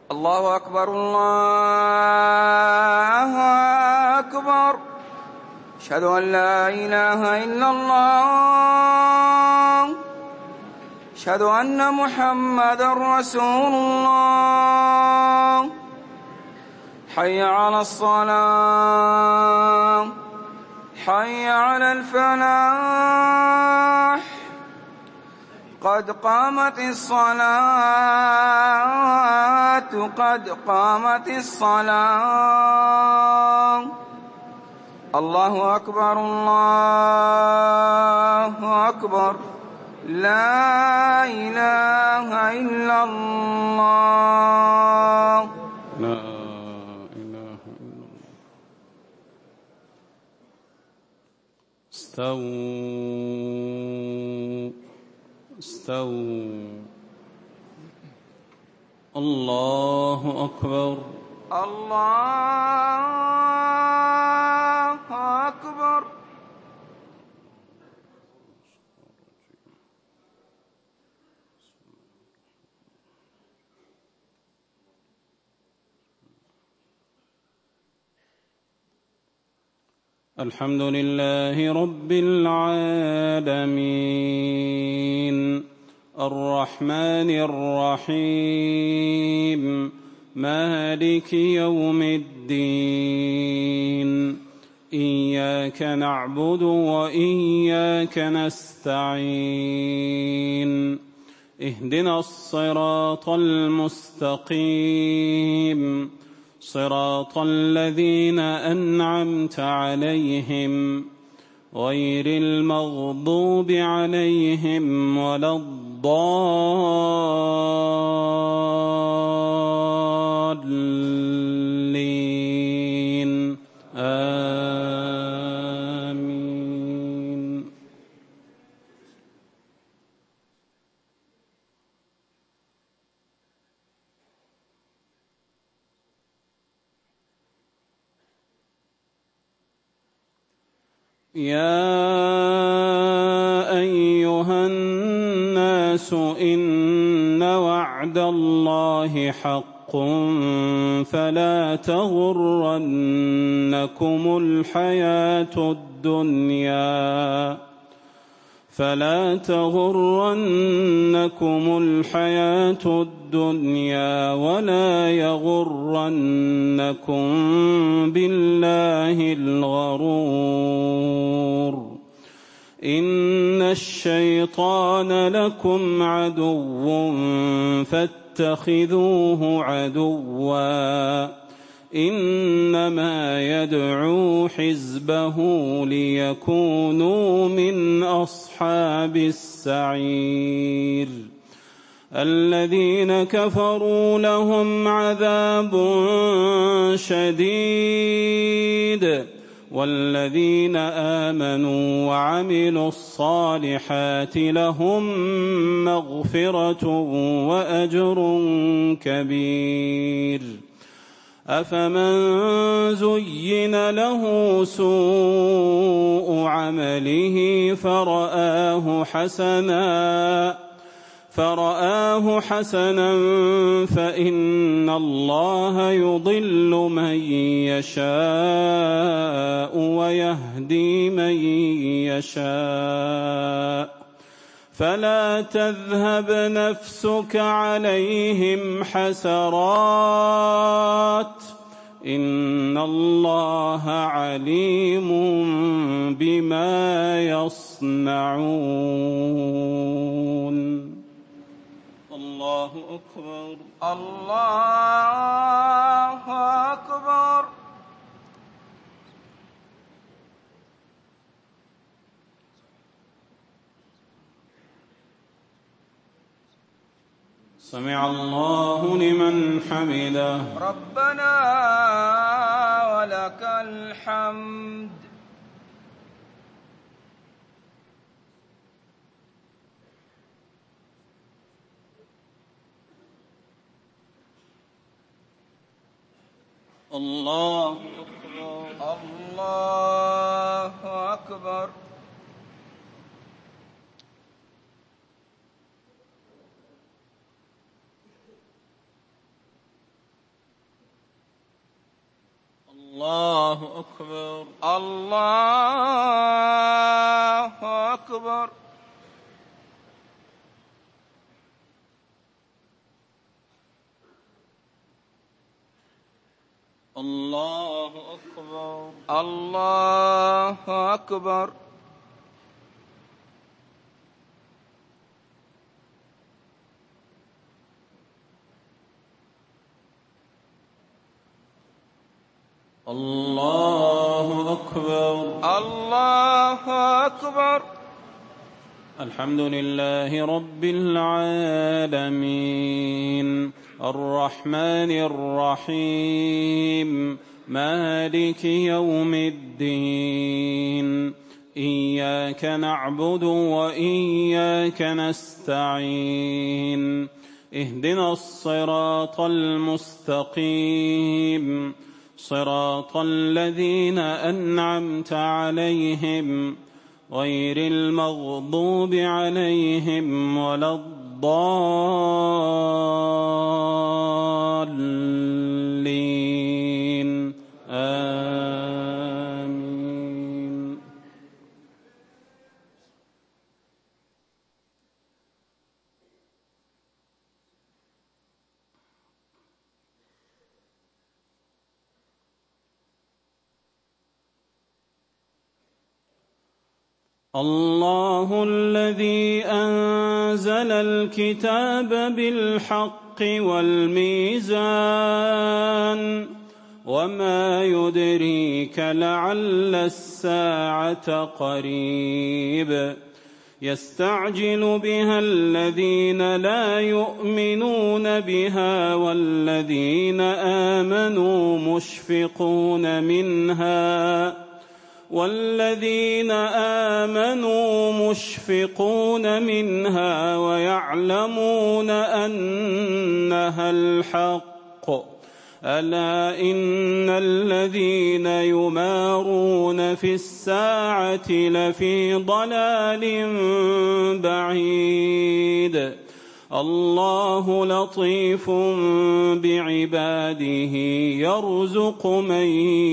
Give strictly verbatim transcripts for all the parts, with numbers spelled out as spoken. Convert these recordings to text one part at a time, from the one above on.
الله أكبر الله أكبر. أشهد أن لا إله إلا الله. أشهد أن محمدا رسول الله. حي على الصلاة، حي على الفلاح، قد قامت الصلاة، قد قامت الصلاة. الله أكبر الله أكبر. لا إله إلا الله. لا إله إلا الله. استووا استووا. الله أكبر الله أكبر. الحمد لله رب العالمين الرحمن الرحيم مالك يوم الدين. إياك نعبد وإياك نستعين. اهدنا الصراط المستقيم صراط الذين أنعمت عليهم غير المغضوب عليهم ولا الضالين. آمين. يا أيها الناس إن وعد الله حق فلا تغرنكم الحياة الدنيا فلا تغرنكم الحياة الدنيا ولا يغرنكم بالله الغرور. إن الشيطان لكم عدو فاتخذوه عدوا إنما يدعو حزبه ليكونوا من أصحاب السعير. الذين كفروا لهم عذاب شديد والذين آمنوا وعملوا الصالحات لهم مغفرة وأجر كبير. أفمن زين له سوء عمله فرآه حسنا فرآه حسنا فإن الله يضل من يشاء ويهدي من يشاء فلا تذهب نفسك عليهم حسرات إن الله عليم بما يصنعون. الله أكبر الله أكبر. سمع الله لمن حمده. ربنا ولك الحمد. الله أكبر الله أكبر. الله أكبر. الله أكبر. الله أكبر. الله أكبر. الله أكبر. الله أكبر. الحمد لله رب العالمين الرحمن الرحيم مالك يوم الدين إياك نعبد وإياك نستعين اهدنا الصراط المستقيم صراط الذين أنعمت عليهم غير المغضوب عليهم ولا الضالين آمين. الله الذي أنزل الكتاب بالحق والميزان وما يدريك لعل الساعة قريب يستعجل بها الذين لا يؤمنون بها والذين آمنوا مشفقون منها والذين آمنوا مشفقون منها ويعلمون أنها الحق ألا إن الذين يمارون في الساعة لفي ضلال بعيد الله لطيف بعباده يرزق من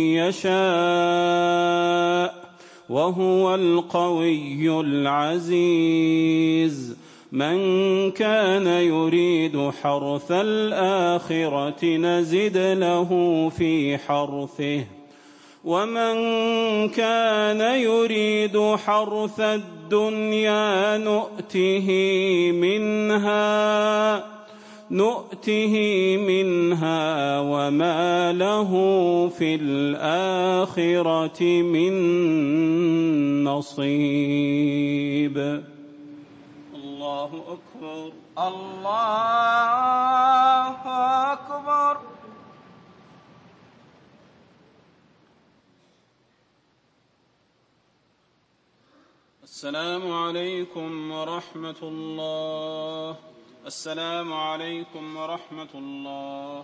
يشاء وهو القوي العزيز من كان يريد حرث الآخرة نزد له في حرثه ومن كان يريد حرث الدنيا نؤته منها نؤته منها وما له في الآخرة من نصيب. الله أكبر. الله أكبر. السلام عليكم ورحمة الله. السلام عليكم ورحمة الله.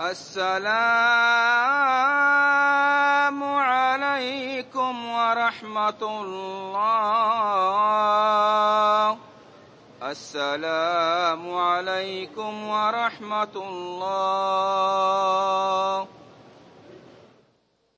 السلام عليكم ورحمة الله. السلام عليكم ورحمة الله.